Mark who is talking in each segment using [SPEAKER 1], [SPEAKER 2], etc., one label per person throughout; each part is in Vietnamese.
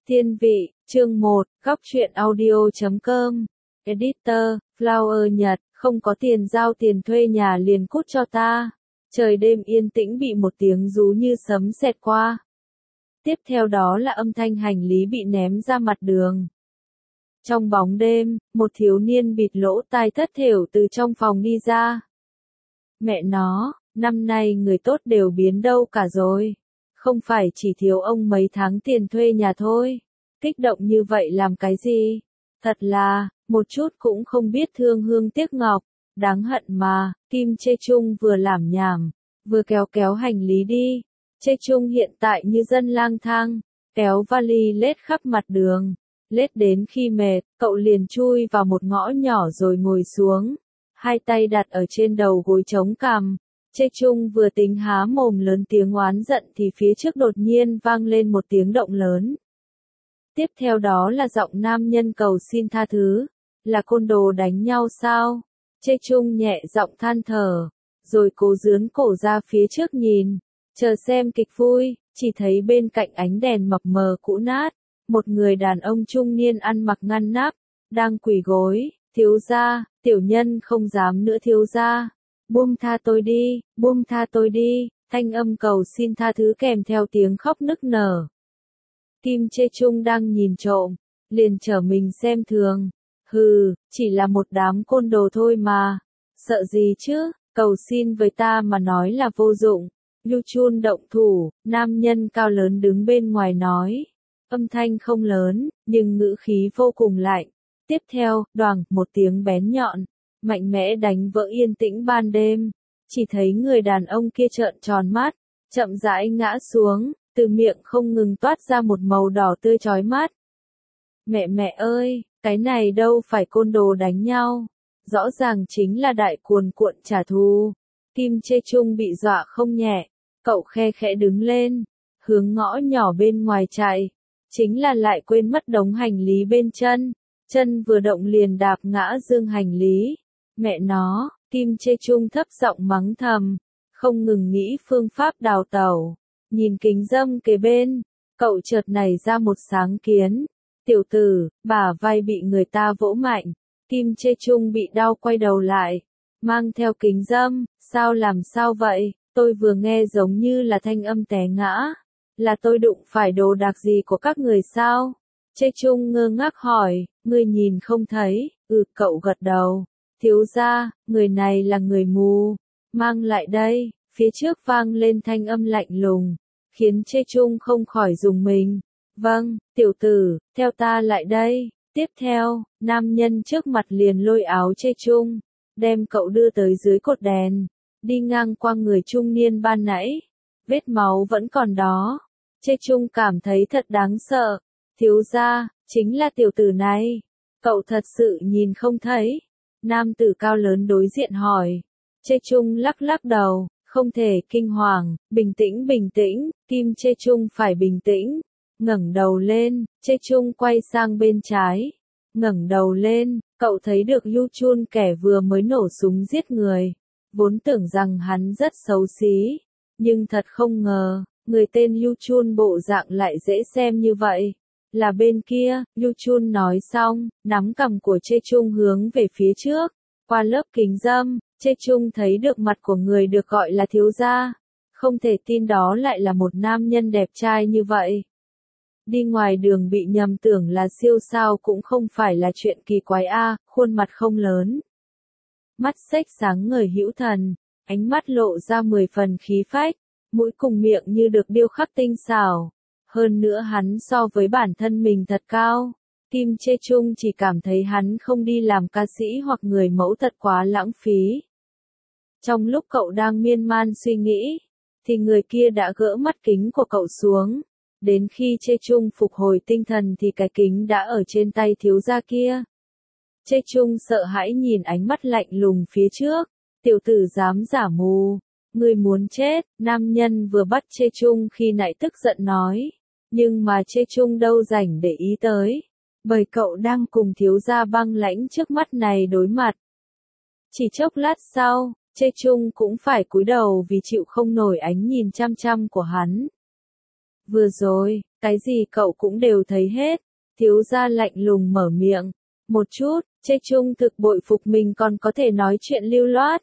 [SPEAKER 1] Thiên vị, chương 1, góc truyện audio.com. Editor, Flower Nhật, không có tiền giao tiền thuê nhà liền cút cho ta. Trời đêm yên tĩnh bị một tiếng rú như sấm xẹt qua. Tiếp theo đó là âm thanh hành lý bị ném ra mặt đường. Trong bóng đêm, một thiếu niên bịt lỗ tai thất thểu từ trong phòng đi ra. Mẹ nó, năm nay người tốt đều biến đâu cả rồi. Không phải chỉ thiếu ông mấy tháng tiền thuê nhà thôi. Kích động như vậy làm cái gì? Thật là, một chút cũng không biết thương hương tiếc ngọc. Đáng hận mà, Kim Chê Chung vừa lảm nhảm, vừa kéo hành lý đi. Chê Chung hiện tại như dân lang thang, kéo vali lết khắp mặt đường. Lết đến khi mệt, cậu liền chui vào một ngõ nhỏ rồi ngồi xuống. Hai tay đặt ở trên đầu gối chống cằm. Chê Chung vừa tính há mồm lớn tiếng oán giận thì phía trước đột nhiên vang lên một tiếng động lớn. Tiếp theo đó là giọng nam nhân cầu xin tha thứ. Là côn đồ đánh nhau sao? Chê Chung nhẹ giọng than thở, rồi cố dướn cổ ra phía trước nhìn, chờ xem kịch vui, chỉ thấy bên cạnh ánh đèn mập mờ cũ nát, một người đàn ông trung niên ăn mặc ngăn nắp, đang quỳ gối, thiếu gia, tiểu nhân không dám nữa thiếu gia. Buông tha tôi đi, buông tha tôi đi, thanh âm cầu xin tha thứ kèm theo tiếng khóc nức nở. Kim Chê Chung đang nhìn trộm, liền trở mình xem thường. Hừ, chỉ là một đám côn đồ thôi mà. Sợ gì chứ, cầu xin với ta mà nói là vô dụng. Yu Chun động thủ, nam nhân cao lớn đứng bên ngoài nói. Âm thanh không lớn, nhưng ngữ khí vô cùng lạnh. Tiếp theo, đoàng, một tiếng bén nhọn, mạnh mẽ đánh vỡ yên tĩnh ban đêm. Chỉ thấy người đàn ông kia trợn tròn mắt, chậm rãi ngã xuống, từ miệng không ngừng toát ra một màu đỏ tươi chói mắt. Mẹ ơi, cái này đâu phải côn đồ đánh nhau, rõ ràng chính là đại cuồn cuộn trả thù. Kim Chê Chung bị dọa không nhẹ, cậu khe khẽ đứng lên, hướng ngõ nhỏ bên ngoài chạy, chính là lại quên mất đống hành lý bên chân, chân vừa động liền đạp ngã dương hành lý. Mẹ nó, Kim Chê Chung thấp giọng mắng thầm, không ngừng nghĩ phương pháp đào tẩu. Nhìn kính râm kế bên, cậu chợt nảy ra một sáng kiến. Tiểu tử, bả vai bị người ta vỗ mạnh. Kim Chê Chung bị đau quay đầu lại. Mang theo kính râm, làm sao vậy? Tôi vừa nghe giống như là thanh âm té ngã. Là tôi đụng phải đồ đạc gì của các người sao? Chê Chung ngơ ngác hỏi, ngươi nhìn không thấy? Cậu gật đầu. Thiếu gia, người này là người mù. Mang lại đây. Phía trước vang lên thanh âm lạnh lùng, khiến Chê Chung không khỏi rùng mình. Vâng, tiểu tử, theo ta lại đây. Tiếp theo, nam nhân trước mặt liền lôi áo Chê Chung, đem cậu đưa tới dưới cột đèn, đi ngang qua người trung niên ban nãy. Vết máu vẫn còn đó. Chê Chung cảm thấy thật đáng sợ. Thiếu gia, chính là tiểu tử này. Cậu thật sự nhìn không thấy. Nam tử cao lớn đối diện hỏi. Chê Chung lắc đầu. Không thể kinh hoàng, bình tĩnh, Kim Chê Chung phải bình tĩnh. Ngẩng đầu lên, Chê Chung quay sang bên trái. Ngẩng đầu lên, cậu thấy được Yu Chun kẻ vừa mới nổ súng giết người. Vốn tưởng rằng hắn rất xấu xí, nhưng thật không ngờ, người tên Yu Chun bộ dạng lại dễ xem như vậy. Là bên kia, Yu Chun nói xong, nắm cằm của Chê Chung hướng về phía trước, qua lớp kính râm. Chê Chung thấy được mặt của người được gọi là thiếu gia. Không thể tin đó lại là một nam nhân đẹp trai như vậy. Đi ngoài đường bị nhầm tưởng là siêu sao cũng không phải là chuyện kỳ quái a. Khuôn mặt không lớn, mắt xếch sáng ngời hữu thần, ánh mắt lộ ra 10 phần khí phách, mũi cùng miệng như được điêu khắc tinh xảo. Hơn nữa hắn so với bản thân mình thật cao. Kim Chê Chung chỉ cảm thấy hắn không đi làm ca sĩ hoặc người mẫu thật quá lãng phí. Trong lúc cậu đang miên man suy nghĩ, thì người kia đã gỡ mắt kính của cậu xuống. Đến khi Chê Chung phục hồi tinh thần thì cái kính đã ở trên tay thiếu gia kia. Chê Chung sợ hãi nhìn ánh mắt lạnh lùng phía trước. Tiểu tử dám giả mù. Ngươi muốn chết, nam nhân vừa bắt Chê Chung khi nãy tức giận nói. Nhưng mà Chê Chung đâu rảnh để ý tới. Bởi cậu đang cùng thiếu gia băng lãnh trước mắt này đối mặt. Chỉ chốc lát sau, Chê Chung cũng phải cúi đầu vì chịu không nổi ánh nhìn chăm chăm của hắn. Vừa rồi, cái gì cậu cũng đều thấy hết. Thiếu gia lạnh lùng mở miệng. Một chút, Chê Trung thực bội phục mình còn có thể nói chuyện lưu loát.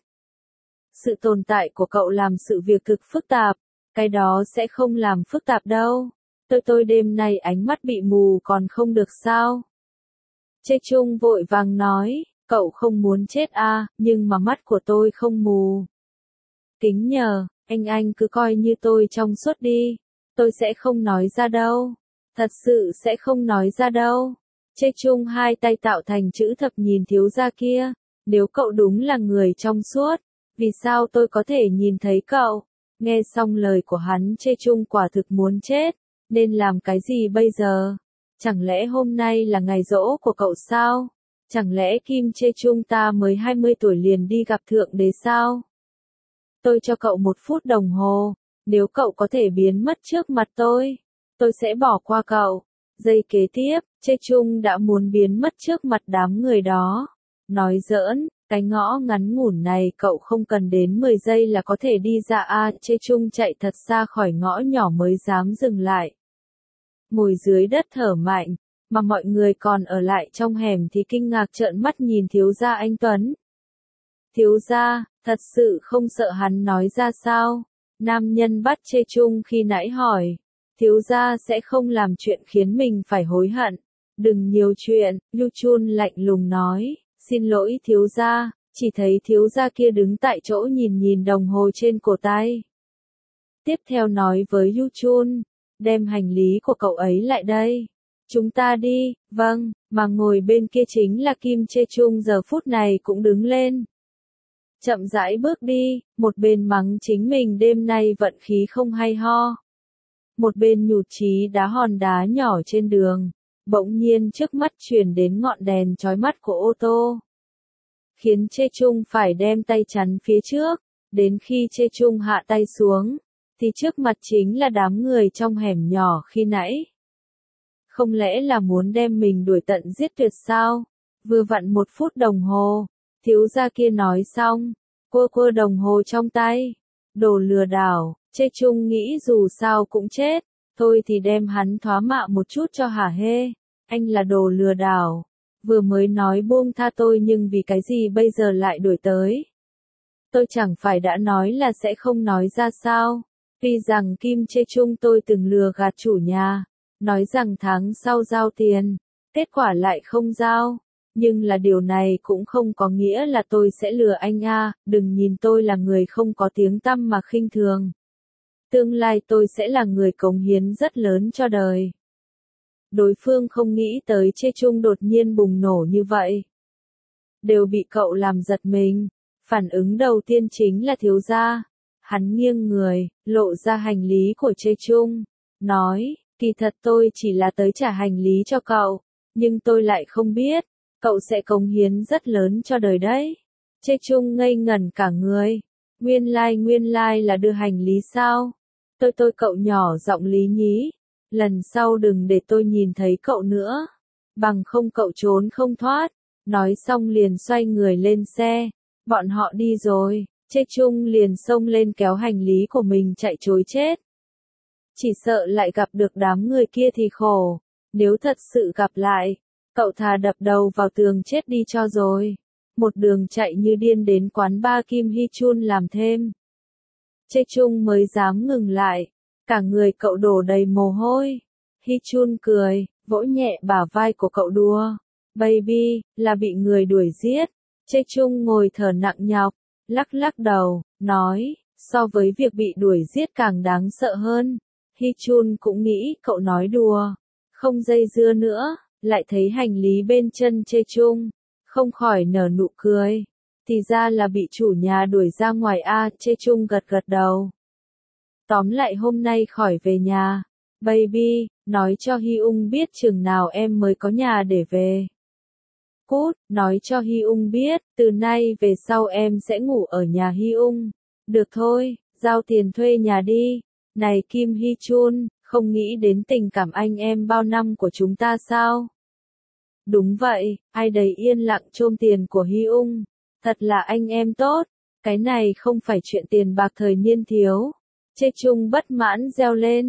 [SPEAKER 1] Sự tồn tại của cậu làm sự việc thực phức tạp. Cái đó sẽ không làm phức tạp đâu. Tôi đêm nay ánh mắt bị mù còn không được sao? Chê Trung vội vàng nói, cậu không muốn chết à, nhưng mà mắt của tôi không mù. Kính nhờ, anh cứ coi như tôi trong suốt đi. Tôi sẽ không nói ra đâu. Thật sự sẽ không nói ra đâu. Chê Trung hai tay tạo thành chữ thập nhìn thiếu gia kia. Nếu cậu đúng là người trong suốt, vì sao tôi có thể nhìn thấy cậu? Nghe xong lời của hắn, Chê Trung quả thực muốn chết. Nên làm cái gì bây giờ? Chẳng lẽ hôm nay là ngày giỗ của cậu sao? Chẳng lẽ Kim Chê Trung ta mới 20 tuổi liền đi gặp Thượng Đế sao? Tôi cho cậu 1 phút đồng hồ. Nếu cậu có thể biến mất trước mặt tôi sẽ bỏ qua cậu. Giây kế tiếp, Chê Trung đã muốn biến mất trước mặt đám người đó. Nói giỡn, cái ngõ ngắn ngủn này cậu không cần đến 10 giây là có thể đi ra à, Chê Trung chạy thật xa khỏi ngõ nhỏ mới dám dừng lại. Ngồi dưới đất thở mạnh, mà mọi người còn ở lại trong hẻm thì kinh ngạc trợn mắt nhìn thiếu gia anh Tuấn. Thiếu gia, thật sự không sợ hắn nói ra sao? Nam nhân bắt Chê Trung khi nãy hỏi. Thiếu gia sẽ không làm chuyện khiến mình phải hối hận. Đừng nhiều chuyện, Yu Chun lạnh lùng nói. Xin lỗi thiếu gia, chỉ thấy thiếu gia kia đứng tại chỗ nhìn đồng hồ trên cổ tay. Tiếp theo nói với Yu Chun, đem hành lý của cậu ấy lại đây. Chúng ta đi, vâng, mà ngồi bên kia chính là Kim Chê Trung giờ phút này cũng đứng lên. Chậm rãi bước đi, một bên mắng chính mình đêm nay vận khí không hay ho. Một bên nhụt chí đá hòn đá nhỏ trên đường, bỗng nhiên trước mắt truyền đến ngọn đèn chói mắt của ô tô. Khiến Chê Trung phải đem tay chắn phía trước, đến khi Chê Trung hạ tay xuống, thì trước mặt chính là đám người trong hẻm nhỏ khi nãy. Không lẽ là muốn đem mình đuổi tận giết tuyệt sao? Vừa vặn 1 phút đồng hồ, thiếu gia kia nói xong, quơ đồng hồ trong tay. Đồ lừa đảo, Chê Trung nghĩ dù sao cũng chết, thôi thì đem hắn thoá mạ một chút cho hả hê. Anh là đồ lừa đảo, vừa mới nói buông tha tôi nhưng vì cái gì bây giờ lại đuổi tới? Tôi chẳng phải đã nói là sẽ không nói ra sao? Tuy rằng Kim Chê Trung tôi từng lừa gạt chủ nhà, nói rằng tháng sau giao tiền, kết quả lại không giao. Nhưng là điều này cũng không có nghĩa là tôi sẽ lừa anh à, đừng nhìn tôi là người không có tiếng tăm mà khinh thường. Tương lai tôi sẽ là người cống hiến rất lớn cho đời. Đối phương không nghĩ tới Chê Trung đột nhiên bùng nổ như vậy. Đều bị cậu làm giật mình. Phản ứng đầu tiên chính là thiếu gia. Hắn nghiêng người, lộ ra hành lý của Chê Trung. Nói, kỳ thật tôi chỉ là tới trả hành lý cho cậu. Nhưng tôi lại không biết, cậu sẽ cống hiến rất lớn cho đời đấy. Chê Trung ngây ngẩn cả người. Nguyên lai là đưa hành lý sao? Tôi cậu nhỏ giọng lý nhí. Lần sau đừng để tôi nhìn thấy cậu nữa. Bằng không cậu trốn không thoát. Nói xong liền xoay người lên xe. Bọn họ đi rồi. Chê Trung liền xông lên kéo hành lý của mình chạy trối chết. Chỉ sợ lại gặp được đám người kia thì khổ. Nếu thật sự gặp lại, cậu thà đập đầu vào tường chết đi cho rồi. Một đường chạy như điên đến quán bar Kim Hy Chun làm thêm. Chê Trung mới dám ngừng lại. Cả người cậu đổ đầy mồ hôi. Hy Chun cười, vỗ nhẹ bả vai của cậu đùa. Baby, là bị người đuổi giết. Chê Trung ngồi thở nặng nhọc, lắc đầu, nói, so với việc bị đuổi giết càng đáng sợ hơn. Hy Chun cũng nghĩ cậu nói đùa. Không dây dưa nữa, lại thấy hành lý bên chân Chê Trung. Không khỏi nở nụ cười. Thì ra là bị chủ nhà đuổi ra ngoài a, Chê Trung gật đầu. Tóm lại hôm nay khỏi về nhà. Baby, nói cho Hy Ung biết chừng nào em mới có nhà để về. Cút, nói cho Hy Ung biết, từ nay về sau em sẽ ngủ ở nhà Hy Ung. Được thôi, giao tiền thuê nhà đi. Này Kim Hy Chun, không nghĩ đến tình cảm anh em bao năm của chúng ta sao? Đúng vậy, ai đầy yên lặng chôm tiền của Hy Ung. Thật là anh em tốt. Cái này không phải chuyện tiền bạc thời niên thiếu. Chê Trung bất mãn reo lên.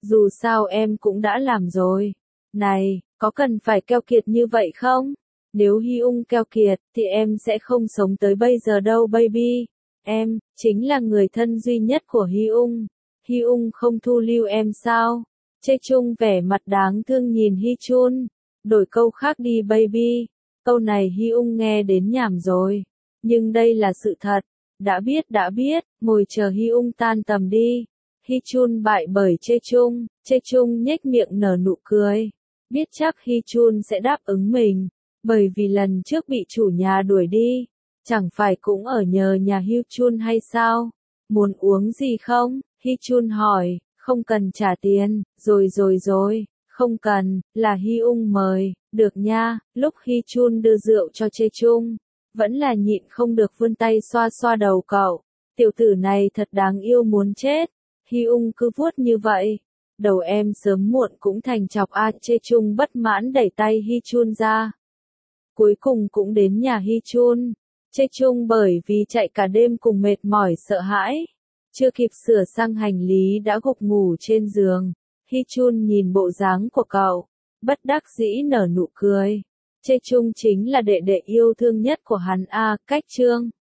[SPEAKER 1] Dù sao em cũng đã làm rồi. Này, có cần phải keo kiệt như vậy không? Nếu Hyung keo kiệt, thì em sẽ không sống tới bây giờ đâu baby. Em, chính là người thân duy nhất của Hyung. Hyung không thu lưu em sao? Jae Chung vẻ mặt đáng thương nhìn Hy Chun. Đổi câu khác đi baby. Câu này Hyung nghe đến nhảm rồi. Nhưng đây là sự thật. Đã biết, ngồi chờ Hyung tan tầm đi. Hy Chun bại bởi Jae Chung nhếch miệng nở nụ cười. Biết chắc Hy Chun sẽ đáp ứng mình. Bởi vì lần trước bị chủ nhà đuổi đi. Chẳng phải cũng ở nhờ nhà Hy Chun hay sao? Muốn uống gì không? Hy Chun hỏi. Không cần trả tiền. Rồi. Không cần, là Hyung mời. Được nha. Lúc Hy Chun đưa rượu cho Jae Chung, vẫn là nhịn không được vươn tay xoa xoa đầu cậu. Tiểu tử này thật đáng yêu muốn chết. Hyung cứ vuốt như vậy. Đầu em sớm muộn cũng thành chọc a. Jae Chung bất mãn đẩy tay Hy Chun ra. Cuối cùng cũng đến nhà Hy Chun. Jae Chung bởi vì chạy cả đêm cùng mệt mỏi sợ hãi. Chưa kịp sửa sang hành lý đã gục ngủ trên giường. Hy Chun nhìn bộ dáng của cậu. Bất đắc dĩ nở nụ cười. Jae Chung chính là đệ đệ yêu thương nhất của hắn a. Cách chương